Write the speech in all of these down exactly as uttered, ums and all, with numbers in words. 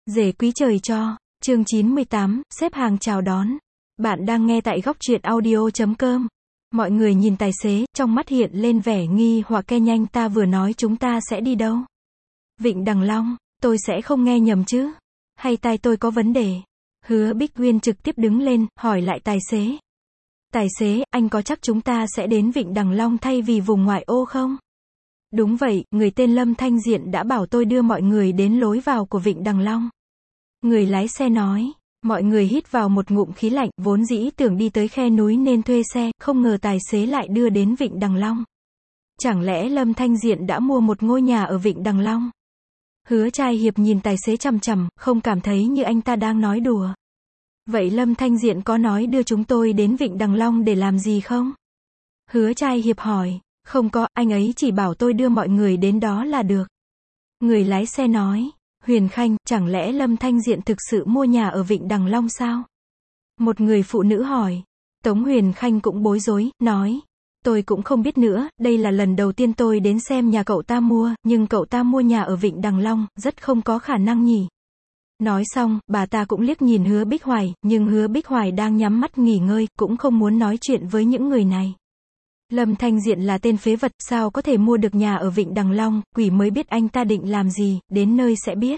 Rể quý trời cho, chương chín mươi tám, xếp hàng chào đón. Bạn đang nghe tại góc truyện audio chấm com. Mọi người nhìn tài xế, trong mắt hiện lên vẻ nghi hoặc ke nhanh ta vừa nói chúng ta sẽ đi đâu? Vịnh Đằng Long, tôi sẽ không nghe nhầm chứ? Hay tai tôi có vấn đề? Hứa Bích Uyên trực tiếp đứng lên, hỏi lại tài xế. Tài xế, anh có chắc chúng ta sẽ đến Vịnh Đằng Long thay vì vùng ngoại ô không? Đúng vậy, người tên Lâm Thanh Diện đã bảo tôi đưa mọi người đến lối vào của Vịnh Đằng Long. Người lái xe nói. Mọi người hít vào một ngụm khí lạnh, vốn dĩ tưởng đi tới khe núi nên thuê xe, không ngờ tài xế lại đưa đến Vịnh Đằng Long. Chẳng lẽ Lâm Thanh Diện đã mua một ngôi nhà ở Vịnh Đằng Long? Hứa Trai Hiệp nhìn tài xế chằm chằm, không cảm thấy như anh ta đang nói đùa. Vậy Lâm Thanh Diện có nói đưa chúng tôi đến Vịnh Đằng Long để làm gì không? Hứa Trai Hiệp hỏi. Không có, anh ấy chỉ bảo tôi đưa mọi người đến đó là được. Người lái xe nói. Huyền Khanh, chẳng lẽ Lâm Thanh Diện thực sự mua nhà ở Vịnh Đằng Long sao? Một người phụ nữ hỏi. Tống Huyền Khanh cũng bối rối, nói. Tôi cũng không biết nữa, đây là lần đầu tiên tôi đến xem nhà cậu ta mua, nhưng cậu ta mua nhà ở Vịnh Đằng Long, rất không có khả năng nhỉ. Nói xong, bà ta cũng liếc nhìn Hứa Bích Hoài, nhưng Hứa Bích Hoài đang nhắm mắt nghỉ ngơi, cũng không muốn nói chuyện với những người này. Lâm Thanh Diện là tên phế vật, sao có thể mua được nhà ở Vịnh Đằng Long, quỷ mới biết anh ta định làm gì, đến nơi sẽ biết.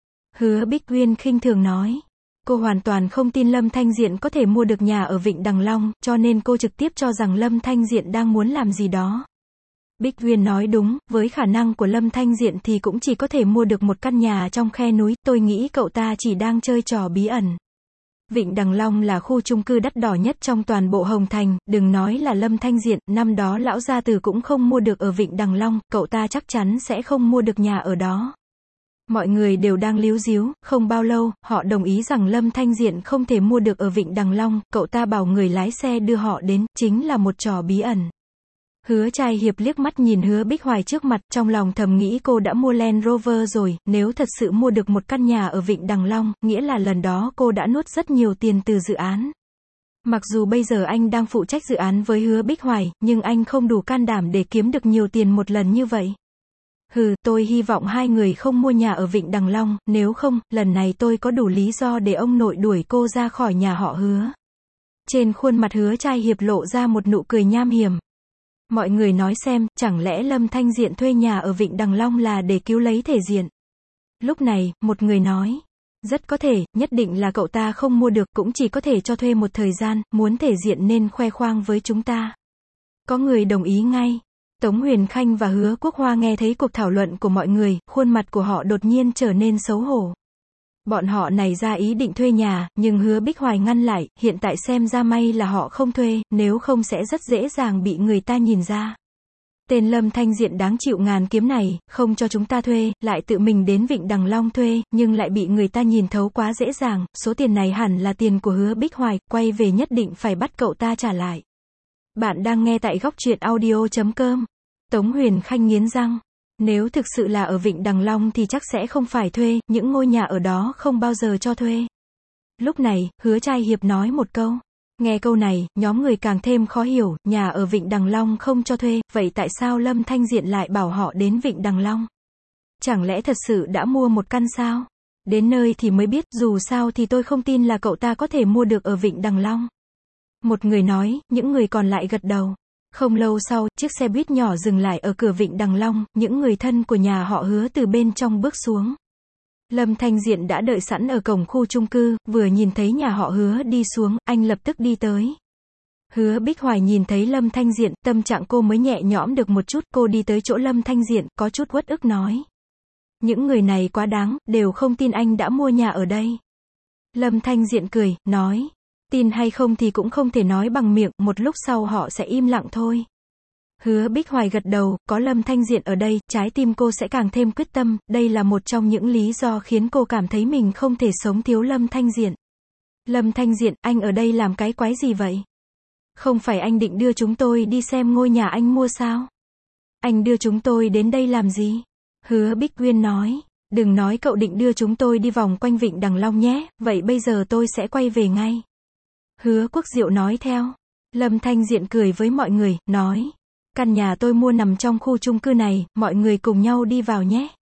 Hứa Bích Uyên khinh thường nói. Cô hoàn toàn không tin Lâm Thanh Diện có thể mua được nhà ở Vịnh Đằng Long, cho nên cô trực tiếp cho rằng Lâm Thanh Diện đang muốn làm gì đó. Bích Uyên nói đúng, với khả năng của Lâm Thanh Diện thì cũng chỉ có thể mua được một căn nhà trong khe núi, tôi nghĩ cậu ta chỉ đang chơi trò bí ẩn. Vịnh Đằng Long là khu chung cư đắt đỏ nhất trong toàn bộ Hồng Thành, đừng nói là Lâm Thanh Diện, năm đó lão gia tử cũng không mua được ở Vịnh Đằng Long, cậu ta chắc chắn sẽ không mua được nhà ở đó. Mọi người đều đang líu díu, không bao lâu, họ đồng ý rằng Lâm Thanh Diện không thể mua được ở Vịnh Đằng Long, cậu ta bảo người lái xe đưa họ đến, chính là một trò bí ẩn. Hứa Trai Hiệp liếc mắt nhìn Hứa Bích Hoài trước mặt, trong lòng thầm nghĩ cô đã mua Land Rover rồi, nếu thật sự mua được một căn nhà ở Vịnh Đằng Long, nghĩa là lần đó cô đã nuốt rất nhiều tiền từ dự án. Mặc dù bây giờ anh đang phụ trách dự án với Hứa Bích Hoài, nhưng anh không đủ can đảm để kiếm được nhiều tiền một lần như vậy. Hừ, tôi hy vọng hai người không mua nhà ở Vịnh Đằng Long, nếu không, lần này tôi có đủ lý do để ông nội đuổi cô ra khỏi nhà họ Hứa. Trên khuôn mặt Hứa Trai Hiệp lộ ra một nụ cười nham hiểm. Mọi người nói xem, chẳng lẽ Lâm Thanh Diện thuê nhà ở Vịnh Đằng Long là để cứu lấy thể diện? Lúc này, một người nói. Rất có thể, nhất định là cậu ta không mua được, cũng chỉ có thể cho thuê một thời gian, muốn thể diện nên khoe khoang với chúng ta. Có người đồng ý ngay. Tống Huyền Khanh và Hứa Quốc Hoa nghe thấy cuộc thảo luận của mọi người, khuôn mặt của họ đột nhiên trở nên xấu hổ. Bọn họ này ra ý định thuê nhà, nhưng Hứa Bích Hoài ngăn lại, hiện tại xem ra may là họ không thuê, nếu không sẽ rất dễ dàng bị người ta nhìn ra. Tên Lâm Thanh Diện đáng chịu ngàn kiếm này, không cho chúng ta thuê, lại tự mình đến Vịnh Đằng Long thuê, nhưng lại bị người ta nhìn thấu quá dễ dàng, số tiền này hẳn là tiền của Hứa Bích Hoài, quay về nhất định phải bắt cậu ta trả lại. Bạn đang nghe tại góc truyện audio chấm com. Tống Huyền Khanh nghiến răng. Nếu thực sự là ở Vịnh Đằng Long thì chắc sẽ không phải thuê, những ngôi nhà ở đó không bao giờ cho thuê. Lúc này, Hứa Trai Hiệp nói một câu. Nghe câu này, nhóm người càng thêm khó hiểu, nhà ở Vịnh Đằng Long không cho thuê, vậy tại sao Lâm Thanh Diện lại bảo họ đến Vịnh Đằng Long? Chẳng lẽ thật sự đã mua một căn sao? Đến nơi thì mới biết, dù sao thì tôi không tin là cậu ta có thể mua được ở Vịnh Đằng Long. Một người nói, những người còn lại gật đầu. Không lâu sau, chiếc xe buýt nhỏ dừng lại ở cửa Vịnh Đằng Long, những người thân của nhà họ Hứa từ bên trong bước xuống. Lâm Thanh Diện đã đợi sẵn ở cổng khu chung cư, vừa nhìn thấy nhà họ Hứa đi xuống, anh lập tức đi tới. Hứa Bích Hoài nhìn thấy Lâm Thanh Diện, tâm trạng cô mới nhẹ nhõm được một chút, cô đi tới chỗ Lâm Thanh Diện, có chút uất ức nói. Những người này quá đáng, đều không tin anh đã mua nhà ở đây. Lâm Thanh Diện cười, nói. Tin hay không thì cũng không thể nói bằng miệng, một lúc sau họ sẽ im lặng thôi. Hứa Bích Hoài gật đầu, có Lâm Thanh Diện ở đây, trái tim cô sẽ càng thêm quyết tâm, đây là một trong những lý do khiến cô cảm thấy mình không thể sống thiếu Lâm Thanh Diện. Lâm Thanh Diện, anh ở đây làm cái quái gì vậy? Không phải anh định đưa chúng tôi đi xem ngôi nhà anh mua sao? Anh đưa chúng tôi đến đây làm gì? Hứa Bích Uyên nói, đừng nói cậu định đưa chúng tôi đi vòng quanh Vịnh Đằng Long nhé, vậy bây giờ tôi sẽ quay về ngay. Hứa Quốc Diệu nói theo. Lâm Thanh Diện cười với mọi người, nói. Căn nhà tôi mua nằm trong khu chung cư này, mọi người cùng nhau đi vào nhé.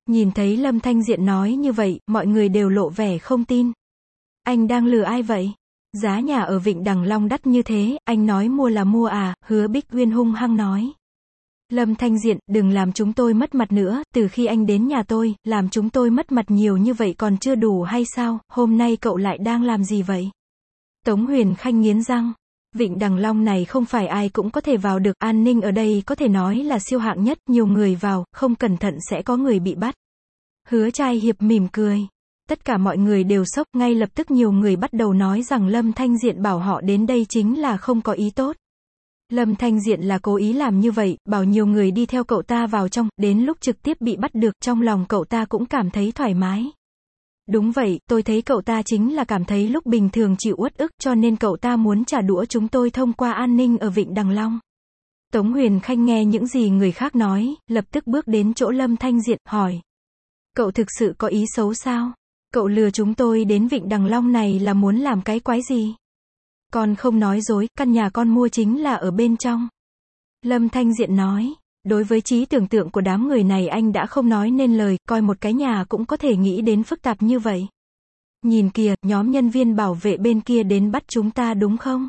Nhìn thấy Lâm Thanh Diện nói như vậy, mọi người đều lộ vẻ không tin. Anh đang lừa ai vậy? Giá nhà ở Vịnh Đằng Long đắt như thế, anh nói mua là mua à, Hứa Bích Uyên hung hăng nói. Lâm Thanh Diện, đừng làm chúng tôi mất mặt nữa, từ khi anh đến nhà tôi, làm chúng tôi mất mặt nhiều như vậy còn chưa đủ hay sao, hôm nay cậu lại đang làm gì vậy? Tống Huyền Khanh nghiến răng. Vịnh Đằng Long này không phải ai cũng có thể vào được, an ninh ở đây có thể nói là siêu hạng nhất, nhiều người vào, không cẩn thận sẽ có người bị bắt. Hứa Trai Hiệp mỉm cười. Tất cả mọi người đều sốc, ngay lập tức nhiều người bắt đầu nói rằng Lâm Thanh Diện bảo họ đến đây chính là không có ý tốt. Lâm Thanh Diện là cố ý làm như vậy, bảo nhiều người đi theo cậu ta vào trong, đến lúc trực tiếp bị bắt được, trong lòng cậu ta cũng cảm thấy thoải mái. Đúng vậy, tôi thấy cậu ta chính là cảm thấy lúc bình thường chịu uất ức, cho nên cậu ta muốn trả đũa chúng tôi thông qua an ninh ở Vịnh Đằng Long. Tống Huyền Khanh nghe những gì người khác nói, lập tức bước đến chỗ Lâm Thanh Diện, hỏi. Cậu thực sự có ý xấu sao? Cậu lừa chúng tôi đến Vịnh Đằng Long này là muốn làm cái quái gì? Con không nói dối, căn nhà con mua chính là ở bên trong. Lâm Thanh Diện nói. Đối với trí tưởng tượng của đám người này anh đã không nói nên lời, coi một cái nhà cũng có thể nghĩ đến phức tạp như vậy. Nhìn kìa, nhóm nhân viên bảo vệ bên kia đến bắt chúng ta đúng không?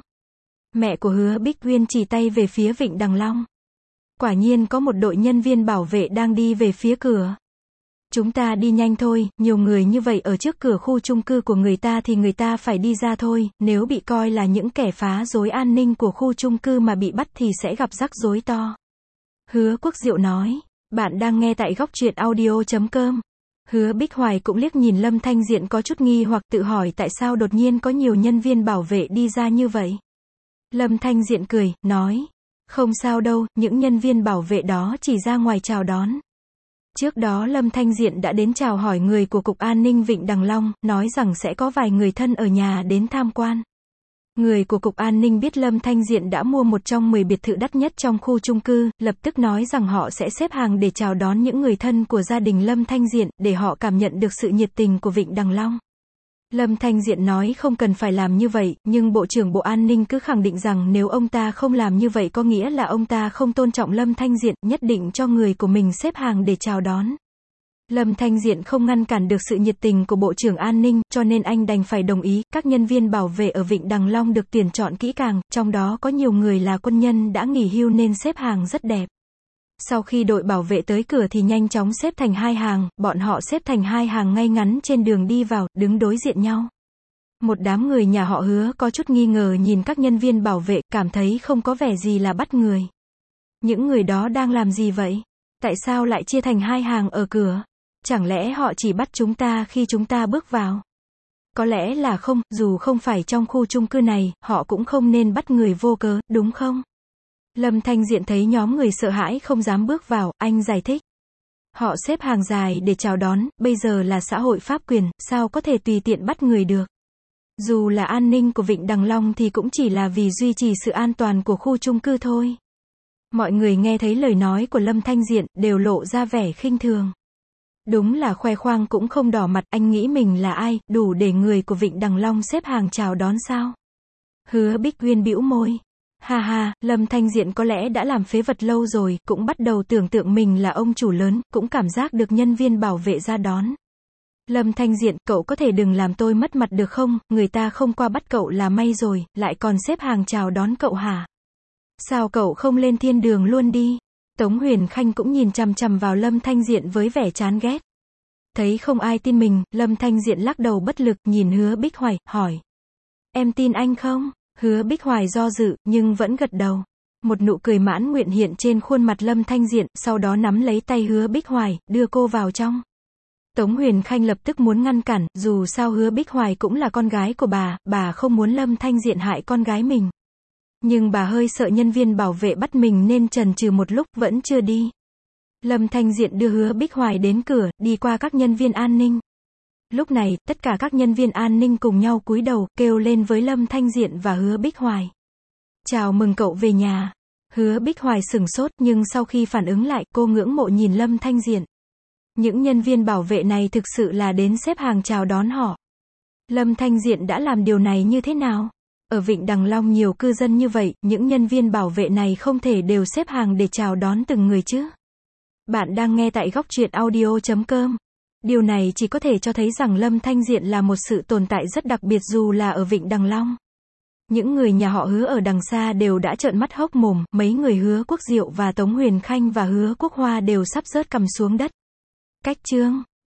Mẹ của Hứa Bích Uyên chỉ tay về phía Vịnh Đằng Long. Quả nhiên có một đội nhân viên bảo vệ đang đi về phía cửa. Chúng ta đi nhanh thôi, nhiều người như vậy ở trước cửa khu chung cư của người ta thì người ta phải đi ra thôi, nếu bị coi là những kẻ phá rối an ninh của khu chung cư mà bị bắt thì sẽ gặp rắc rối to. Hứa Quốc Diệu nói, bạn đang nghe tại góc truyện audio chấm com. Hứa Bích Hoài cũng liếc nhìn Lâm Thanh Diện có chút nghi hoặc tự hỏi tại sao đột nhiên có nhiều nhân viên bảo vệ đi ra như vậy. Lâm Thanh Diện cười, nói, không sao đâu, những nhân viên bảo vệ đó chỉ ra ngoài chào đón. Trước đó Lâm Thanh Diện đã đến chào hỏi người của Cục An ninh Vịnh Đằng Long, nói rằng sẽ có vài người thân ở nhà đến tham quan. Người của Cục An ninh biết Lâm Thanh Diện đã mua một trong mười biệt thự đắt nhất trong khu chung cư, lập tức nói rằng họ sẽ xếp hàng để chào đón những người thân của gia đình Lâm Thanh Diện, để họ cảm nhận được sự nhiệt tình của Vịnh Đằng Long. Lâm Thanh Diện nói không cần phải làm như vậy, nhưng Bộ trưởng Bộ An ninh cứ khẳng định rằng nếu ông ta không làm như vậy có nghĩa là ông ta không tôn trọng Lâm Thanh Diện, nhất định cho người của mình xếp hàng để chào đón. Lâm Thanh Diện không ngăn cản được sự nhiệt tình của Bộ trưởng An ninh, cho nên anh đành phải đồng ý, các nhân viên bảo vệ ở Vịnh Đằng Long được tuyển chọn kỹ càng, trong đó có nhiều người là quân nhân đã nghỉ hưu nên xếp hàng rất đẹp. Sau khi đội bảo vệ tới cửa thì nhanh chóng xếp thành hai hàng, bọn họ xếp thành hai hàng ngay ngắn trên đường đi vào, đứng đối diện nhau. Một đám người nhà họ Hứa có chút nghi ngờ nhìn các nhân viên bảo vệ, cảm thấy không có vẻ gì là bắt người. Những người đó đang làm gì vậy? Tại sao lại chia thành hai hàng ở cửa? Chẳng lẽ họ chỉ bắt chúng ta khi chúng ta bước vào? Có lẽ là không, dù không phải trong khu chung cư này, họ cũng không nên bắt người vô cớ, đúng không? Lâm Thanh Diện thấy nhóm người sợ hãi không dám bước vào, anh giải thích. Họ xếp hàng dài để chào đón, bây giờ là xã hội pháp quyền, sao có thể tùy tiện bắt người được. Dù là an ninh của Vịnh Đằng Long thì cũng chỉ là vì duy trì sự an toàn của khu chung cư thôi. Mọi người nghe thấy lời nói của Lâm Thanh Diện, đều lộ ra vẻ khinh thường. Đúng là khoe khoang cũng không đỏ mặt, anh nghĩ mình là ai, đủ để người của Vịnh Đằng Long xếp hàng chào đón sao? Hứa Bích Uyên bĩu môi. Ha ha, Lâm Thanh Diện có lẽ đã làm phế vật lâu rồi, cũng bắt đầu tưởng tượng mình là ông chủ lớn, cũng cảm giác được nhân viên bảo vệ ra đón. Lâm Thanh Diện, cậu có thể đừng làm tôi mất mặt được không, người ta không qua bắt cậu là may rồi, lại còn xếp hàng chào đón cậu hả? Sao cậu không lên thiên đường luôn đi? Tống Huyền Khanh cũng nhìn chằm chằm vào Lâm Thanh Diện với vẻ chán ghét. Thấy không ai tin mình, Lâm Thanh Diện lắc đầu bất lực, nhìn Hứa Bích Hoài, hỏi. Em tin anh không? Hứa Bích Hoài do dự, nhưng vẫn gật đầu. Một nụ cười mãn nguyện hiện trên khuôn mặt Lâm Thanh Diện, sau đó nắm lấy tay Hứa Bích Hoài, đưa cô vào trong. Tống Huyền Khanh lập tức muốn ngăn cản, dù sao Hứa Bích Hoài cũng là con gái của bà, bà không muốn Lâm Thanh Diện hại con gái mình. Nhưng bà hơi sợ nhân viên bảo vệ bắt mình nên chần chừ một lúc, vẫn chưa đi. Lâm Thanh Diện đưa Hứa Bích Hoài đến cửa, đi qua các nhân viên an ninh. Lúc này, tất cả các nhân viên an ninh cùng nhau cúi đầu, kêu lên với Lâm Thanh Diện và Hứa Bích Hoài. Chào mừng cậu về nhà. Hứa Bích Hoài sửng sốt, nhưng sau khi phản ứng lại, cô ngưỡng mộ nhìn Lâm Thanh Diện. Những nhân viên bảo vệ này thực sự là đến xếp hàng chào đón họ. Lâm Thanh Diện đã làm điều này như thế nào? Ở Vịnh Đằng Long nhiều cư dân như vậy, những nhân viên bảo vệ này không thể đều xếp hàng để chào đón từng người chứ. Bạn đang nghe tại góc truyện audio chấm com. Điều này chỉ có thể cho thấy rằng Lâm Thanh Diện là một sự tồn tại rất đặc biệt dù là ở Vịnh Đằng Long. Những người nhà họ Hứa ở đằng xa đều đã trợn mắt hốc mồm, mấy người Hứa Quốc Diệu và Tống Huyền Khanh và Hứa Quốc Hoa đều sắp rớt cằm xuống đất. Cách chương